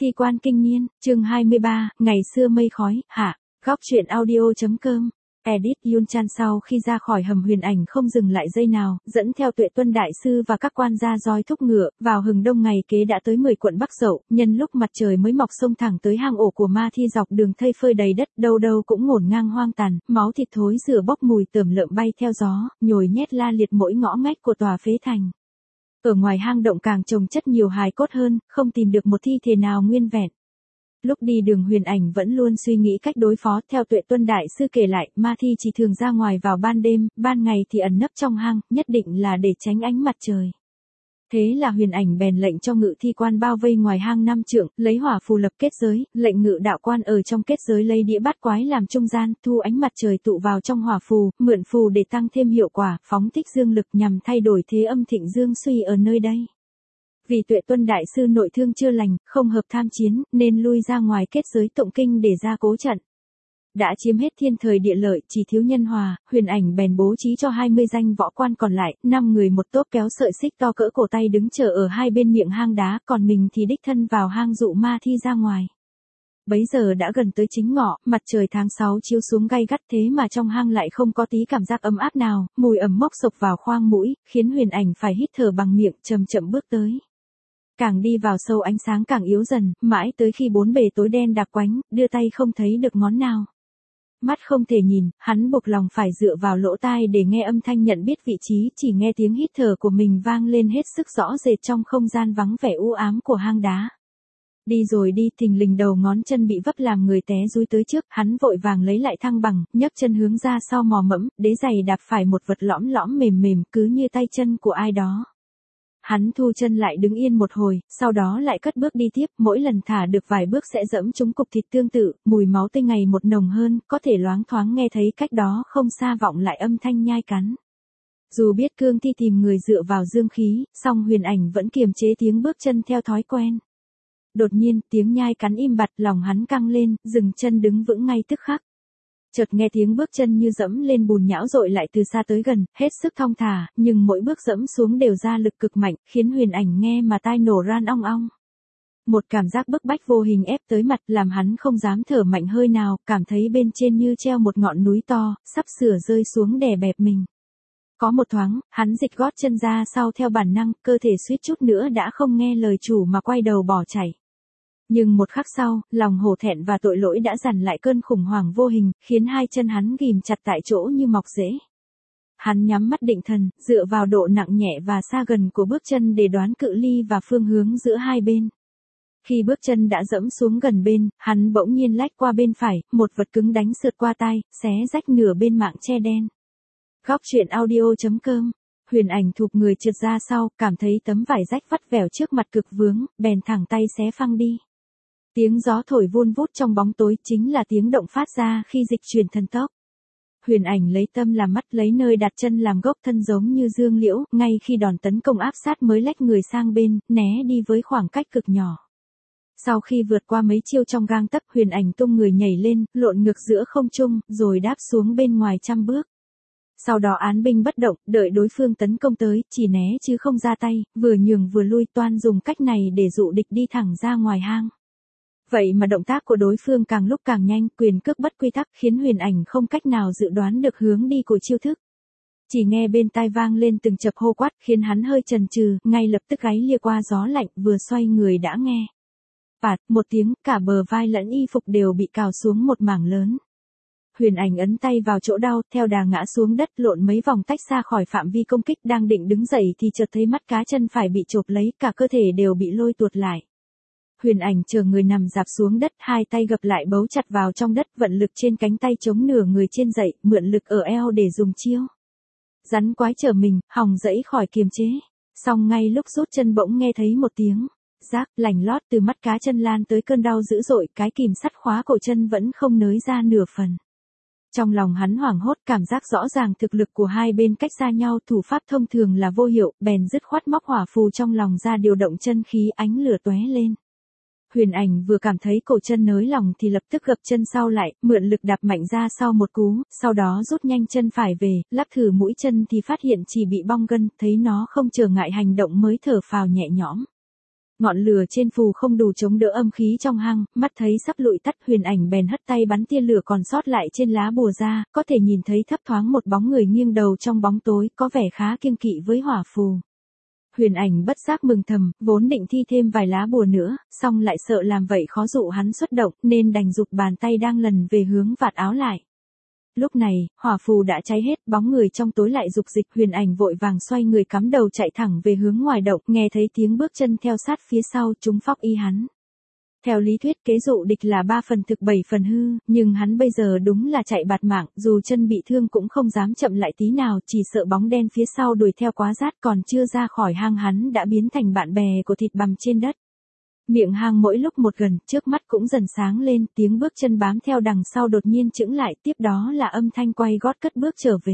Thi quan kinh niên, chương 23, ngày xưa mây khói, hạ, góc truyện audio.com. Edit Yun Chan sau khi ra khỏi hầm Huyền Ảnh không dừng lại giây nào, dẫn theo Tuệ Tuân Đại Sư và các quan gia roi thúc ngựa, vào hừng đông ngày kế đã tới 10 quận Bắc Dậu, nhân lúc mặt trời mới mọc xông thẳng tới hang ổ của ma thi dọc đường thây phơi đầy đất, đâu đâu cũng ngổn ngang hoang tàn, máu thịt thối rửa bốc mùi tởm lợm bay theo gió, nhồi nhét la liệt mỗi ngõ ngách của tòa phế thành. Ở ngoài hang động càng chồng chất nhiều hài cốt hơn, không tìm được một thi thể nào nguyên vẹn. Lúc đi đường Huyền Ảnh vẫn luôn suy nghĩ cách đối phó, theo Tuệ Tuân Đại Sư kể lại, ma thi chỉ thường ra ngoài vào ban đêm, ban ngày thì ẩn nấp trong hang, nhất định là để tránh ánh mặt trời. Thế là Huyền Ảnh bèn lệnh cho ngự thi quan bao vây ngoài hang 5 trượng, lấy hỏa phù lập kết giới, lệnh ngự đạo quan ở trong kết giới lấy đĩa bát quái làm trung gian, thu ánh mặt trời tụ vào trong hỏa phù, mượn phù để tăng thêm hiệu quả, phóng thích dương lực nhằm thay đổi thế âm thịnh dương suy ở nơi đây. Vì Tuệ Tuân Đại Sư nội thương chưa lành, không hợp tham chiến, nên lui ra ngoài kết giới tụng kinh để ra cố trận. Đã chiếm hết thiên thời địa lợi, chỉ thiếu nhân hòa, Huyền Ảnh bèn bố trí cho 20 danh võ quan còn lại, 5 người một tốp kéo sợi xích to cỡ cổ tay đứng chờ ở hai bên miệng hang đá, còn mình thì đích thân vào hang dụ ma thi ra ngoài. Bấy giờ đã gần tới chính ngọ, mặt trời tháng 6 chiếu xuống gay gắt, thế mà trong hang lại không có tí cảm giác ấm áp nào, mùi ẩm mốc sộc vào khoang mũi, khiến Huyền Ảnh phải hít thở bằng miệng, chậm chậm bước tới. Càng đi vào sâu ánh sáng càng yếu dần, mãi tới khi bốn bề tối đen đặc quánh, đưa tay không thấy được ngón nào. Mắt không thể nhìn, hắn buộc lòng phải dựa vào lỗ tai để nghe âm thanh nhận biết vị trí, chỉ nghe tiếng hít thở của mình vang lên hết sức rõ rệt trong không gian vắng vẻ u ám của hang đá. Đi rồi đi, thình lình đầu ngón chân bị vấp làm người té dúi tới trước, hắn vội vàng lấy lại thăng bằng, nhấc chân hướng ra sau mò mẫm, đế giày đạp phải một vật lõm lõm mềm mềm, cứ như tay chân của ai đó. Hắn thu chân lại đứng yên một hồi, sau đó lại cất bước đi tiếp, mỗi lần thả được vài bước sẽ dẫm trúng cục thịt tương tự, mùi máu tươi ngày một nồng hơn, có thể loáng thoáng nghe thấy cách đó không xa vọng lại âm thanh nhai cắn. Dù biết cương thi tìm người dựa vào dương khí, song Huyền Ảnh vẫn kiềm chế tiếng bước chân theo thói quen. Đột nhiên, tiếng nhai cắn im bặt, lòng hắn căng lên, dừng chân đứng vững ngay tức khắc. Chợt nghe tiếng bước chân như dẫm lên bùn nhão dội lại từ xa tới gần, hết sức thong thả, nhưng mỗi bước dẫm xuống đều ra lực cực mạnh, khiến Huyền Ảnh nghe mà tai nổ ran ong ong. Một cảm giác bức bách vô hình ép tới mặt, làm hắn không dám thở mạnh hơi nào, cảm thấy bên trên như treo một ngọn núi to, sắp sửa rơi xuống đè bẹp mình. Có một thoáng, hắn dịch gót chân ra sau theo bản năng, cơ thể suýt chút nữa đã không nghe lời chủ mà quay đầu bỏ chạy. Nhưng một khắc sau, lòng hổ thẹn và tội lỗi đã dằn lại cơn khủng hoảng vô hình, khiến hai chân hắn ghìm chặt tại chỗ như mọc rễ. Hắn nhắm mắt định thần, dựa vào độ nặng nhẹ và xa gần của bước chân để đoán cự ly và phương hướng giữa hai bên. Khi bước chân đã dẫm xuống gần bên, hắn bỗng nhiên lách qua bên phải, một vật cứng đánh sượt qua tai, xé rách nửa bên mạng che đen. Góc truyện audio.com. Huyền Ảnh thụp người trượt ra sau, cảm thấy tấm vải rách vắt vẻo trước mặt cực vướng, bèn thẳng tay xé phăng đi. Tiếng gió thổi vun vút trong bóng tối chính là tiếng động phát ra khi dịch chuyển thần tốc. Huyền Ảnh lấy tâm làm mắt, lấy nơi đặt chân làm gốc thân giống như dương liễu, ngay khi đòn tấn công áp sát mới lách người sang bên, né đi với khoảng cách cực nhỏ. Sau khi vượt qua mấy chiêu trong gang tấc, Huyền Ảnh tung người nhảy lên, lộn ngược giữa không trung, rồi đáp xuống bên ngoài trăm bước. Sau đó án binh bất động, đợi đối phương tấn công tới, chỉ né chứ không ra tay, vừa nhường vừa lui, toan dùng cách này để dụ địch đi thẳng ra ngoài hang. Vậy mà động tác của đối phương càng lúc càng nhanh, quyền cước bất quy tắc, khiến Huyền Ảnh không cách nào dự đoán được hướng đi của chiêu thức. Chỉ nghe bên tai vang lên từng chập hô quát, khiến hắn hơi chần chừ, ngay lập tức gáy lia qua gió lạnh, vừa xoay người đã nghe. Phạt, một tiếng, cả bờ vai lẫn y phục đều bị cào xuống một mảng lớn. Huyền Ảnh ấn tay vào chỗ đau, theo đà ngã xuống đất, lộn mấy vòng tách ra khỏi phạm vi công kích, đang định đứng dậy thì chợt thấy mắt cá chân phải bị chộp lấy, cả cơ thể đều bị lôi tuột lại. Huyền Ảnh chờ người nằm rạp xuống đất, hai tay gập lại bấu chặt vào trong đất, vận lực trên cánh tay chống nửa người trên dậy, mượn lực ở eo để dùng chiêu. Rắn quái trở mình, hòng dẫy khỏi kiềm chế. Song ngay lúc rút chân bỗng nghe thấy một tiếng rác lành lót từ mắt cá chân lan tới cơn đau dữ dội, cái kìm sắt khóa cổ chân vẫn không nới ra nửa phần. Trong lòng hắn hoảng hốt, cảm giác rõ ràng thực lực của hai bên cách xa nhau, thủ pháp thông thường là vô hiệu, bèn dứt khoát móc hỏa phù trong lòng ra điều động chân khí, ánh lửa tóe lên. Huyền Ảnh vừa cảm thấy cổ chân nới lỏng thì lập tức gập chân sau lại, mượn lực đạp mạnh ra sau một cú, sau đó rút nhanh chân phải về, lắp thử mũi chân thì phát hiện chỉ bị bong gân, thấy nó không trở ngại hành động mới thở phào nhẹ nhõm. Ngọn lửa trên phù không đủ chống đỡ âm khí trong hang, mắt thấy sắp lụi tắt, Huyền Ảnh bèn hất tay bắn tia lửa còn sót lại trên lá bùa ra, có thể nhìn thấy thấp thoáng một bóng người nghiêng đầu trong bóng tối, có vẻ khá kiêng kỵ với hỏa phù. Huyền Ảnh bất giác mừng thầm, vốn định thi thêm vài lá bùa nữa, song lại sợ làm vậy khó dụ hắn xuất động, nên đành giục bàn tay đang lần về hướng vạt áo lại. Lúc này, hỏa phù đã cháy hết, bóng người trong tối lại dục dịch, Huyền Ảnh vội vàng xoay người cắm đầu chạy thẳng về hướng ngoài động, nghe thấy tiếng bước chân theo sát phía sau, trúng phóc y hắn. Theo lý thuyết kế dụ địch là 3 phần thực 7 phần hư, nhưng hắn bây giờ đúng là chạy bạt mạng, dù chân bị thương cũng không dám chậm lại tí nào, chỉ sợ bóng đen phía sau đuổi theo quá rát, còn chưa ra khỏi hang hắn đã biến thành bạn bè của thịt bằm trên đất. Miệng hang mỗi lúc một gần, trước mắt cũng dần sáng lên, tiếng bước chân bám theo đằng sau đột nhiên chững lại, tiếp đó là âm thanh quay gót cất bước trở về.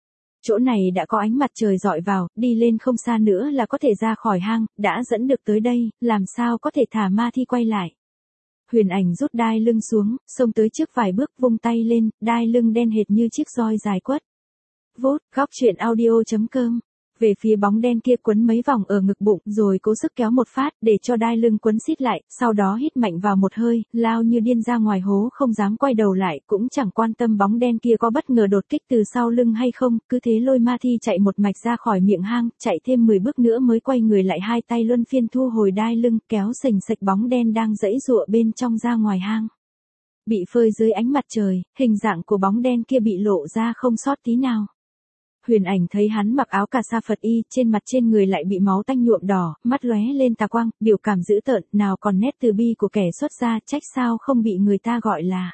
Chỗ này đã có ánh mặt trời dọi vào, đi lên không xa nữa là có thể ra khỏi hang, đã dẫn được tới đây, làm sao có thể thả ma thi quay lại. Huyền Ảnh rút đai lưng xuống, xông tới trước vài bước vung tay lên, đai lưng đen hệt như chiếc roi dài quất. Vốt, góc truyện audio.com. Về phía bóng đen kia quấn mấy vòng ở ngực bụng rồi cố sức kéo một phát để cho đai lưng quấn xít lại, sau đó hít mạnh vào một hơi, lao như điên ra ngoài hố không dám quay đầu lại, cũng chẳng quan tâm bóng đen kia có bất ngờ đột kích từ sau lưng hay không, cứ thế lôi ma thi chạy một mạch ra khỏi miệng hang, chạy thêm 10 bước nữa mới quay người lại, hai tay luân phiên thu hồi đai lưng, kéo sềnh sạch bóng đen đang giãy giụa bên trong ra ngoài hang. Bị phơi dưới ánh mặt trời, hình dạng của bóng đen kia bị lộ ra không sót tí nào. Huyền Ảnh thấy hắn mặc áo cà sa Phật y, trên người lại bị máu tanh nhuộm đỏ, mắt lóe lên tà quang, biểu cảm dữ tợn, nào còn nét từ bi của kẻ xuất gia, trách sao không bị người ta gọi là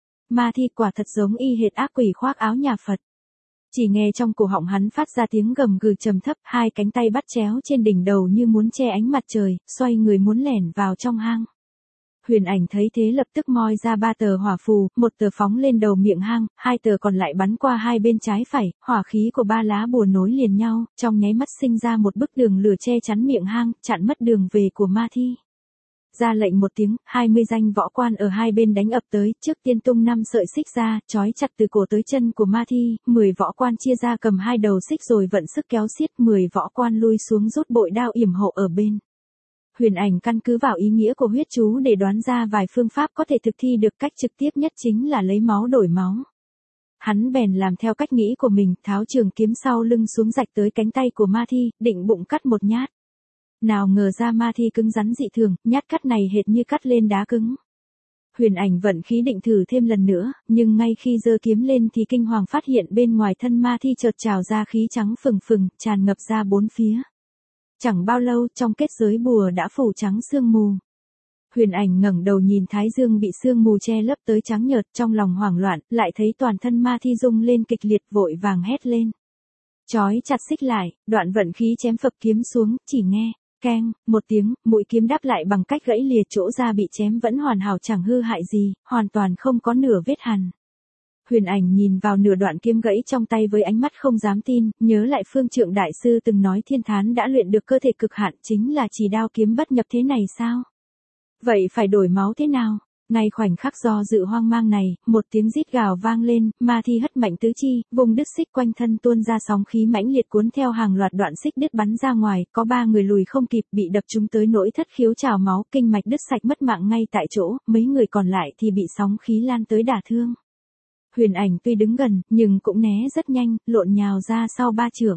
ma thi, quả thật giống y hệt ác quỷ khoác áo nhà Phật. Chỉ nghe trong cổ họng hắn phát ra tiếng gầm gừ trầm thấp, hai cánh tay bắt chéo trên đỉnh đầu như muốn che ánh mặt trời, xoay người muốn lẻn vào trong hang. Huyền Ảnh thấy thế lập tức moi ra 3 tờ hỏa phù, một tờ phóng lên đầu miệng hang, 2 tờ còn lại bắn qua hai bên trái phải, hỏa khí của 3 lá bùa nối liền nhau, trong nháy mắt sinh ra một bức đường lửa che chắn miệng hang, chặn mất đường về của ma thi. Ra lệnh một tiếng, 20 danh võ quan ở hai bên đánh ập tới, trước tiên tung 5 sợi xích ra, trói chặt từ cổ tới chân của ma thi, 10 võ quan chia ra cầm 2 đầu xích rồi vận sức kéo xiết, 10 võ quan lui xuống rút bội đao yểm hộ ở bên. Huyền Ảnh căn cứ vào ý nghĩa của huyết chú để đoán ra vài phương pháp có thể thực thi được, cách trực tiếp nhất chính là lấy máu đổi máu. Hắn bèn làm theo cách nghĩ của mình, tháo trường kiếm sau lưng xuống rạch tới cánh tay của ma thi, định bụng cắt một nhát. Nào ngờ ra ma thi cứng rắn dị thường, nhát cắt này hệt như cắt lên đá cứng. Huyền Ảnh vận khí định thử thêm lần nữa, nhưng ngay khi giơ kiếm lên thì kinh hoàng phát hiện bên ngoài thân ma thi chợt trào ra khí trắng phừng phừng, tràn ngập ra bốn phía. Chẳng bao lâu trong kết giới bùa đã phủ trắng sương mù. Huyền Ảnh ngẩng đầu nhìn thái dương bị sương mù che lấp tới trắng nhợt, trong lòng hoảng loạn, lại thấy toàn thân ma thi rung lên kịch liệt, vội vàng hét lên. Chói chặt xích lại, đoạn vận khí chém phập kiếm xuống, chỉ nghe, keng, một tiếng, mũi kiếm đáp lại bằng cách gãy lìa, chỗ da bị chém vẫn hoàn hảo chẳng hư hại gì, hoàn toàn không có nửa vết hằn. Huyền Ảnh nhìn vào nửa đoạn kiếm gãy trong tay với ánh mắt không dám tin, nhớ lại Phương Trượng Đại Sư từng nói Thiên Thán đã luyện được cơ thể cực hạn, chính là chỉ đao kiếm bất nhập thế này sao? Vậy phải đổi máu thế nào? Ngay khoảnh khắc do dự hoang mang này, một tiếng rít gào vang lên, ma thi hất mạnh tứ chi, vùng đứt xích quanh thân tuôn ra sóng khí mãnh liệt cuốn theo hàng loạt đoạn xích đứt bắn ra ngoài, có 3 người lùi không kịp, bị đập trúng tới nỗi thất khiếu trào máu, kinh mạch đứt sạch mất mạng ngay tại chỗ, mấy người còn lại thì bị sóng khí lan tới đả thương. Huyền Ảnh tuy đứng gần, nhưng cũng né rất nhanh, lộn nhào ra sau 3 trượng.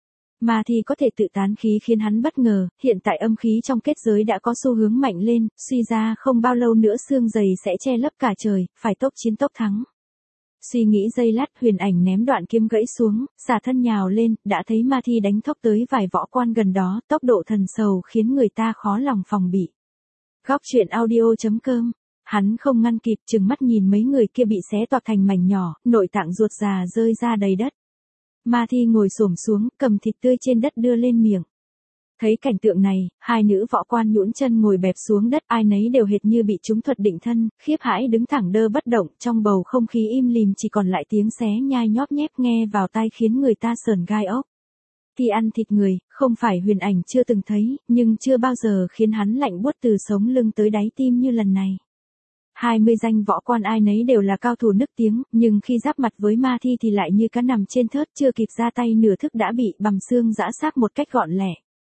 Ma thi có thể tự tán khí khiến hắn bất ngờ, hiện tại âm khí trong kết giới đã có xu hướng mạnh lên, suy ra không bao lâu nữa xương dày sẽ che lấp cả trời, phải tốc chiến tốc thắng. Suy nghĩ giây lát, Huyền Ảnh ném đoạn kiếm gãy xuống, xả thân nhào lên, đã thấy ma thi đánh thốc tới vài võ quan gần đó, tốc độ thần sầu khiến người ta khó lòng phòng bị. Góc truyện audio.com. Hắn không ngăn kịp, trừng mắt nhìn mấy người kia bị xé toạc thành mảnh nhỏ, nội tạng ruột già rơi ra đầy đất. Ma thi ngồi xổm xuống, cầm thịt tươi trên đất đưa lên miệng. Thấy cảnh tượng này, hai nữ võ quan nhũn chân ngồi bẹp xuống đất, ai nấy đều hệt như bị trúng thuật định thân, khiếp hãi đứng thẳng đơ bất động, trong bầu không khí im lìm chỉ còn lại tiếng xé nhai nhóp nhép nghe vào tai khiến người ta sởn gai ốc. Thì ăn thịt người, không phải Huyền Ảnh chưa từng thấy, nhưng chưa bao giờ khiến hắn lạnh buốt từ sống lưng tới đáy tim như lần này. 20 danh võ quan ai nấy đều là cao thủ nức tiếng, nhưng khi giáp mặt với ma thi thì lại như cá nằm trên thớt, chưa kịp ra tay nửa thức đã bị bằm xương giã xác một cách gọn lẹ.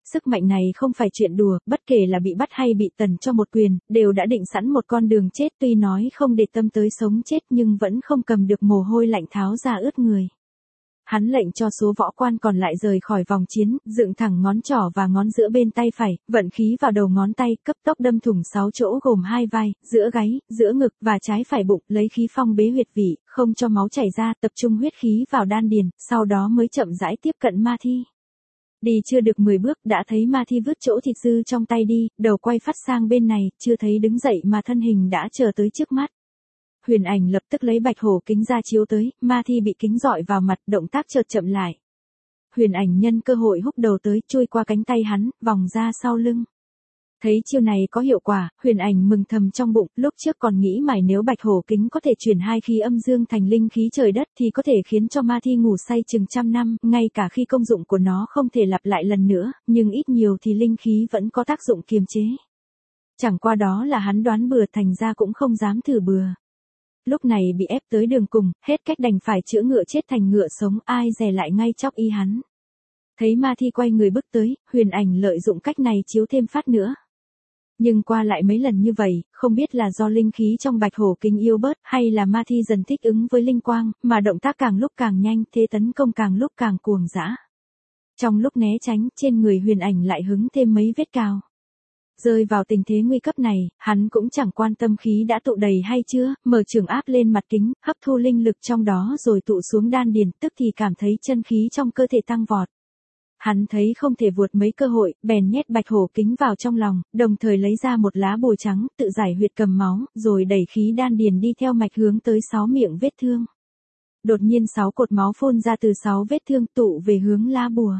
sức mạnh này không phải chuyện đùa, bất kể là bị bắt hay bị tần cho một quyền, đều đã định sẵn một con đường chết, tuy nói không để tâm tới sống chết nhưng vẫn không cầm được mồ hôi lạnh tháo ra ướt người. Hắn lệnh cho số võ quan còn lại rời khỏi vòng chiến, dựng thẳng ngón trỏ và ngón giữa bên tay phải, vận khí vào đầu ngón tay, cấp tốc đâm thủng 6 chỗ gồm 2 vai, giữa gáy, giữa ngực và trái phải bụng, lấy khí phong bế huyệt vị, không cho máu chảy ra, tập trung huyết khí vào đan điền, sau đó mới chậm rãi tiếp cận Ma Thi. Đi chưa được 10 bước đã thấy Ma Thi vứt chỗ thịt dư trong tay đi, đầu quay phát sang bên này, chưa thấy đứng dậy mà thân hình đã chờ tới trước mắt. Huyền Ảnh lập tức lấy bạch hổ kính ra chiếu tới, Ma Thi bị kính dọi vào mặt, động tác chợt chậm lại. Huyền Ảnh nhân cơ hội húc đầu tới, chui qua cánh tay hắn, vòng ra sau lưng. Thấy chiêu này có hiệu quả, Huyền Ảnh mừng thầm trong bụng, lúc trước còn nghĩ mải nếu bạch hổ kính có thể chuyển hai khí âm dương thành linh khí trời đất thì có thể khiến cho Ma Thi ngủ say chừng trăm năm, ngay cả khi công dụng của nó không thể lặp lại lần nữa, nhưng ít nhiều thì linh khí vẫn có tác dụng kiềm chế. Chẳng qua đó là hắn đoán bừa, thành ra cũng không dám thử bừa. Lúc này bị ép tới đường cùng, hết cách đành phải chữa ngựa chết thành ngựa sống, ai dè lại ngay chóc y hắn. Thấy Ma Thi quay người bước tới, Huyền Ảnh lợi dụng cách này chiếu thêm phát nữa. Nhưng qua lại mấy lần như vậy, không biết là do linh khí trong bạch hổ kính yếu bớt hay là Ma Thi dần thích ứng với linh quang, mà động tác càng lúc càng nhanh, thế tấn công càng lúc càng cuồng dã. Trong lúc né tránh, trên người Huyền Ảnh lại hứng thêm mấy vết cào. Rơi vào tình thế nguy cấp này, hắn cũng chẳng quan tâm khí đã tụ đầy hay chưa, mở trường áp lên mặt kính, hấp thu linh lực trong đó rồi tụ xuống đan điền, tức thì cảm thấy chân khí trong cơ thể tăng vọt. Hắn thấy không thể vượt mấy cơ hội, bèn nhét bạch hổ kính vào trong lòng, đồng thời lấy ra một lá bùa trắng, tự giải huyệt cầm máu, rồi đẩy khí đan điền đi theo mạch hướng tới 6 miệng vết thương. Đột nhiên 6 cột máu phun ra từ 6 vết thương tụ về hướng lá bùa.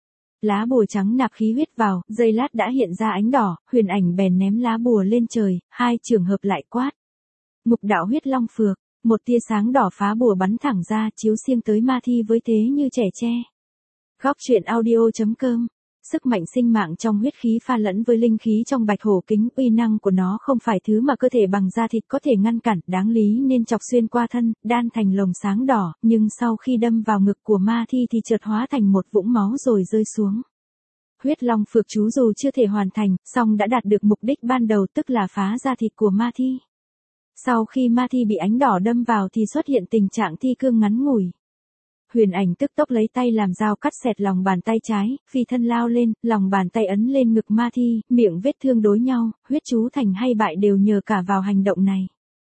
Lá bùa trắng nạp khí huyết vào, giây lát đã hiện ra ánh đỏ, Huyền Ảnh bèn ném lá bùa lên trời, hai trường hợp lại quát. Ngục đạo huyết long phược, một tia sáng đỏ phá bùa bắn thẳng ra, chiếu xiêng tới Ma Thi với thế như trẻ tre. Góc truyện audio.com. Sức mạnh sinh mạng trong huyết khí pha lẫn với linh khí trong bạch hổ kính, uy năng của nó không phải thứ mà cơ thể bằng da thịt có thể ngăn cản, đáng lý nên chọc xuyên qua thân, đan thành lồng sáng đỏ, nhưng sau khi đâm vào ngực của Ma Thi thì chợt hóa thành một vũng máu rồi rơi xuống. Huyết long phược chú dù chưa thể hoàn thành, song đã đạt được mục đích ban đầu, tức là phá da thịt của Ma Thi. Sau khi Ma Thi bị ánh đỏ đâm vào thì xuất hiện tình trạng thi cương ngắn ngủi. Huyền Ảnh tức tốc lấy tay làm dao cắt xẹt lòng bàn tay trái, phi thân lao lên, lòng bàn tay ấn lên ngực Ma Thi, miệng vết thương đối nhau, huyết chú thành hay bại đều nhờ cả vào hành động này.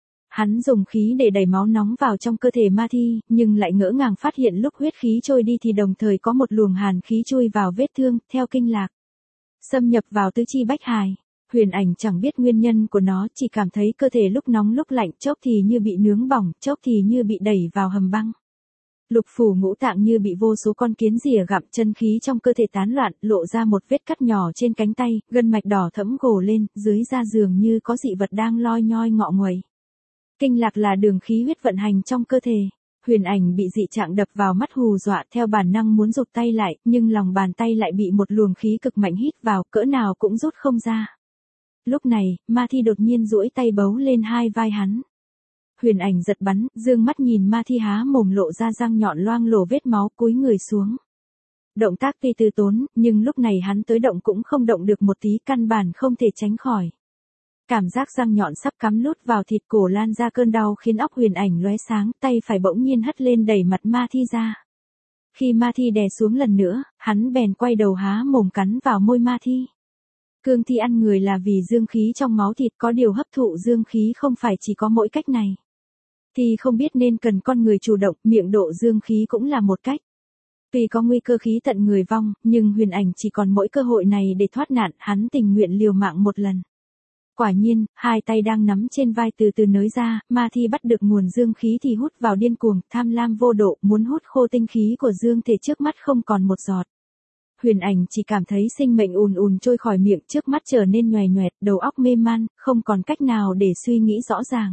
Hắn dùng khí để đẩy máu nóng vào trong cơ thể Ma Thi, nhưng lại ngỡ ngàng phát hiện lúc huyết khí trôi đi thì đồng thời có một luồng hàn khí chui vào vết thương, theo kinh lạc, xâm nhập vào tứ chi bách hài. Huyền Ảnh chẳng biết nguyên nhân của nó, chỉ cảm thấy cơ thể lúc nóng lúc lạnh, chốc thì như bị nướng bỏng, chốc thì như bị đẩy vào hầm băng. Lục phủ ngũ tạng như bị vô số con kiến rỉa gặm, chân khí trong cơ thể tán loạn, lộ ra một vết cắt nhỏ trên cánh tay, gân mạch đỏ thẫm gồ lên, dưới da dường như có dị vật đang loi nhoi ngọ nguậy. Kinh lạc là đường khí huyết vận hành trong cơ thể. Huyền Ảnh bị dị trạng đập vào mắt hù dọa, theo bản năng muốn rụt tay lại, nhưng lòng bàn tay lại bị một luồng khí cực mạnh hít vào, cỡ nào cũng rút không ra. Lúc này, Ma Thi đột nhiên duỗi tay bấu lên hai vai hắn. Huyền Ảnh giật bắn, dương mắt nhìn Ma Thi há mồm lộ ra răng nhọn loang lổ vết máu, cúi người xuống. Động tác tuy từ tốn, nhưng lúc này hắn tới động cũng không động được một tí, căn bản không thể tránh khỏi. Cảm giác răng nhọn sắp cắm lút vào thịt cổ lan ra cơn đau khiến óc Huyền Ảnh lóe sáng, tay phải bỗng nhiên hất lên đẩy mặt Ma Thi ra. Khi Ma Thi đè xuống lần nữa, hắn bèn quay đầu há mồm cắn vào môi Ma Thi. Cương thi ăn người là vì dương khí trong máu thịt, có điều hấp thụ dương khí không phải chỉ có mỗi cách này. Thì không biết nên cần con người chủ động, miệng độ dương khí cũng là một cách. Tuy có nguy cơ khí tận người vong, nhưng Huyền Ảnh chỉ còn mỗi cơ hội này để thoát nạn, hắn tình nguyện liều mạng một lần. Quả nhiên, hai tay đang nắm trên vai từ từ nới ra, Ma Thi bắt được nguồn dương khí thì hút vào điên cuồng, tham lam vô độ, muốn hút khô tinh khí của dương thể trước mắt không còn một giọt. Huyền Ảnh chỉ cảm thấy sinh mệnh ùn ùn trôi khỏi miệng, trước mắt trở nên nhoài nhoẹt, đầu óc mê man, không còn cách nào để suy nghĩ rõ ràng.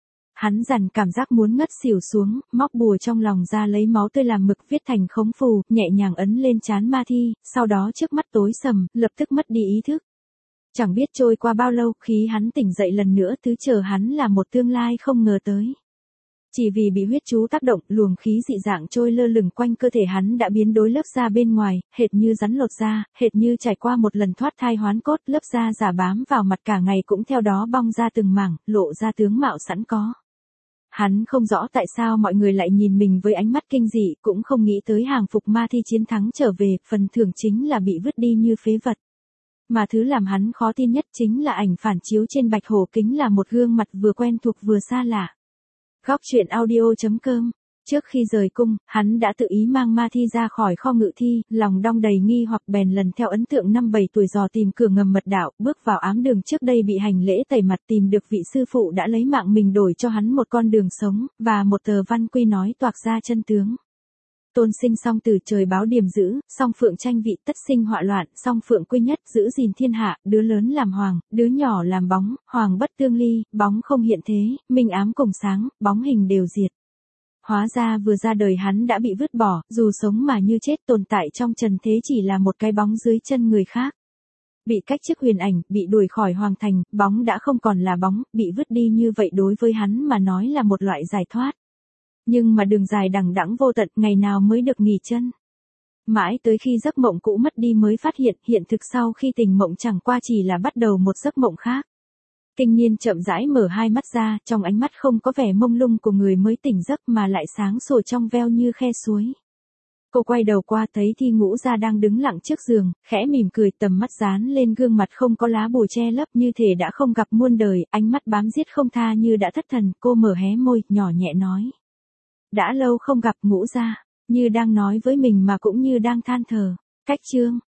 Hắn dằn cảm giác muốn ngất xỉu xuống, móc bùa trong lòng ra lấy máu tươi làm mực viết thành khống phù, nhẹ nhàng ấn lên trán Ma Thi, sau đó trước mắt tối sầm, lập tức mất đi ý thức. Chẳng biết trôi qua bao lâu, khi hắn tỉnh dậy lần nữa, thứ chờ hắn là một tương lai không ngờ tới. Chỉ vì bị huyết chú tác động, luồng khí dị dạng trôi lơ lửng quanh cơ thể hắn đã biến đổi lớp da bên ngoài, hệt như rắn lột da, hệt như trải qua một lần thoát thai hoán cốt, lớp da giả bám vào mặt cả ngày cũng theo đó bong ra từng mảng, lộ ra tướng mạo sẵn có. Hắn không rõ tại sao mọi người lại nhìn mình với ánh mắt kinh dị, cũng không nghĩ tới hàng phục ma thi chiến thắng trở về, phần thưởng chính là bị vứt đi như phế vật. Mà thứ làm hắn khó tin nhất chính là ảnh phản chiếu trên bạch hổ kính là một gương mặt vừa quen thuộc vừa xa lạ. Góc truyện audio.com. Trước khi rời cung, hắn đã tự ý mang ma thi ra khỏi kho ngự thi, lòng đong đầy nghi hoặc bèn lần theo ấn tượng năm 7 tuổi dò tìm cửa ngầm mật đạo, bước vào ám đường trước đây bị hành lễ tẩy mặt, tìm được vị sư phụ đã lấy mạng mình đổi cho hắn một con đường sống, và một tờ văn quy nói toạc ra chân tướng. Tôn sinh song từ trời báo điểm dữ, song phượng tranh vị tất sinh họa loạn, song phượng quy nhất giữ gìn thiên hạ, đứa lớn làm hoàng, đứa nhỏ làm bóng, hoàng bất tương ly, bóng không hiện thế, minh ám cùng sáng, bóng hình đều diệt. Hóa ra vừa ra đời hắn đã bị vứt bỏ, dù sống mà như chết, tồn tại trong trần thế chỉ là một cái bóng dưới chân người khác. Bị cách chức huyền ảnh, bị đuổi khỏi hoàng thành, bóng đã không còn là bóng, bị vứt đi như vậy đối với hắn mà nói là một loại giải thoát. Nhưng mà đường dài đằng đẵng vô tận, ngày nào mới được nghỉ chân. Mãi tới khi giấc mộng cũ mất đi mới phát hiện, hiện thực sau khi tỉnh mộng chẳng qua chỉ là bắt đầu một giấc mộng khác. Kinh Niên chậm rãi mở hai mắt ra, trong ánh mắt không có vẻ mông lung của người mới tỉnh giấc mà lại sáng sủa trong veo như khe suối. Cô quay đầu qua thấy Thi Ngũ Gia đang đứng lặng trước giường, khẽ mỉm cười, tầm mắt dán lên gương mặt không có lá bùa che lấp như thể đã không gặp muôn đời, ánh mắt bám giết không tha như đã thất thần, cô mở hé môi, nhỏ nhẹ nói. Đã lâu không gặp Ngũ Gia, như đang nói với mình mà cũng như đang than thở. Cách chương.